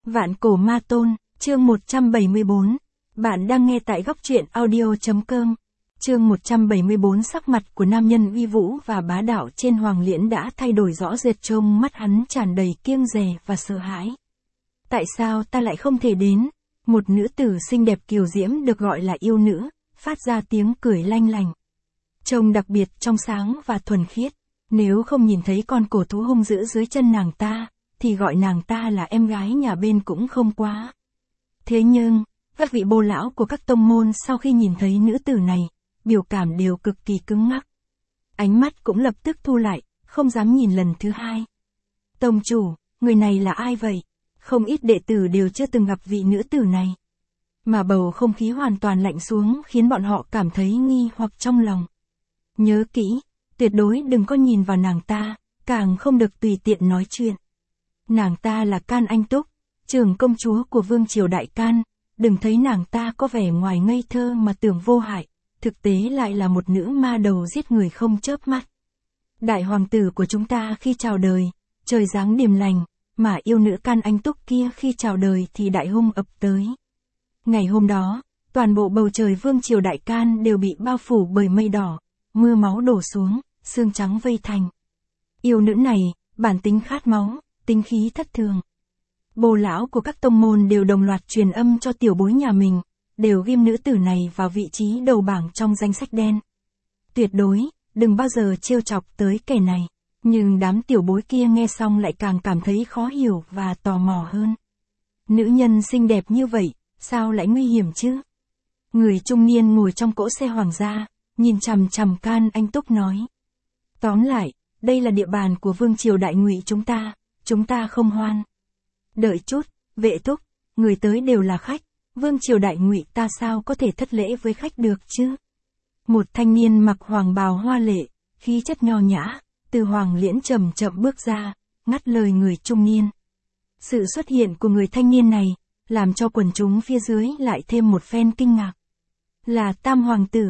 Vạn cổ ma tôn, chương 174. Bạn đang nghe tại góc truyện audio.com. Chương 174. Sắc mặt của nam nhân uy vũ và bá đạo trên Hoàng Liễn đã thay đổi rõ rệt, trông mắt hắn tràn đầy kiêng dè và sợ hãi. Tại sao ta lại không thể đến? Một nữ tử xinh đẹp kiều diễm được gọi là yêu nữ, phát ra tiếng cười lanh lành. Trông đặc biệt trong sáng và thuần khiết. Nếu không nhìn thấy con cổ thú hung dữ dưới chân nàng ta, thì gọi nàng ta là em gái nhà bên cũng không quá. Thế nhưng, các vị bô lão của các tông môn sau khi nhìn thấy nữ tử này, biểu cảm đều cực kỳ cứng ngắc. Ánh mắt cũng lập tức thu lại, không dám nhìn lần thứ hai. Tông chủ, người này là ai vậy? Không ít đệ tử đều chưa từng gặp vị nữ tử này. Mà bầu không khí hoàn toàn lạnh xuống khiến bọn họ cảm thấy nghi hoặc trong lòng. Nhớ kỹ, tuyệt đối đừng có nhìn vào nàng ta, càng không được tùy tiện nói chuyện. Nàng ta là Can Anh Túc, trưởng công chúa của Vương Triều Đại Can, đừng thấy nàng ta có vẻ ngoài ngây thơ mà tưởng vô hại, thực tế lại là một nữ ma đầu giết người không chớp mắt. Đại hoàng tử của chúng ta khi chào đời, trời giáng điềm lành, mà yêu nữ Can Anh Túc kia khi chào đời thì đại hung ập tới. Ngày hôm đó, toàn bộ bầu trời Vương Triều Đại Can đều bị bao phủ bởi mây đỏ, mưa máu đổ xuống, xương trắng vây thành. Yêu nữ này, bản tính khát máu, tính khí thất thường. Bồ lão của các tông môn đều đồng loạt truyền âm cho tiểu bối nhà mình, đều ghim nữ tử này vào vị trí đầu bảng trong danh sách đen. Tuyệt đối, đừng bao giờ trêu chọc tới kẻ này. Nhưng đám tiểu bối kia nghe xong lại càng cảm thấy khó hiểu và tò mò hơn. Nữ nhân xinh đẹp như vậy, sao lại nguy hiểm chứ? Người trung niên ngồi trong cỗ xe hoàng gia, nhìn chằm chằm Can Anh Túc nói. Tóm lại, đây là địa bàn của Vương Triều Đại Ngụy chúng ta không hoan. Đợi chút, vệ thúc, người tới đều là khách, Vương Triều Đại Ngụy ta sao có thể thất lễ với khách được chứ? Một thanh niên mặc hoàng bào hoa lệ, khí chất nho nhã, từ Hoàng Liễn chậm chậm bước ra, ngắt lời người trung niên. Sự xuất hiện của người thanh niên này, làm cho quần chúng phía dưới lại thêm một phen kinh ngạc. Là Tam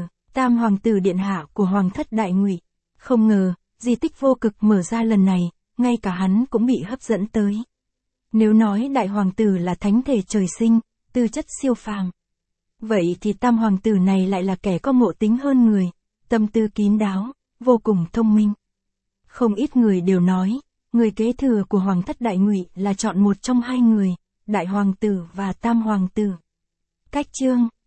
Hoàng tử điện hạ của Hoàng thất Đại Ngụy. Không ngờ, di tích vô cực mở ra lần này, ngay cả hắn cũng bị hấp dẫn tới. Nếu nói Đại Hoàng tử là thánh thể trời sinh, tư chất siêu phàm, vậy thì Tam Hoàng tử này lại là kẻ có ngộ tính hơn người, tâm tư kín đáo, vô cùng thông minh. Không ít người đều nói, người kế thừa của Hoàng thất Đại Ngụy là chọn một trong hai người, Đại Hoàng tử và Tam Hoàng tử. Cách chương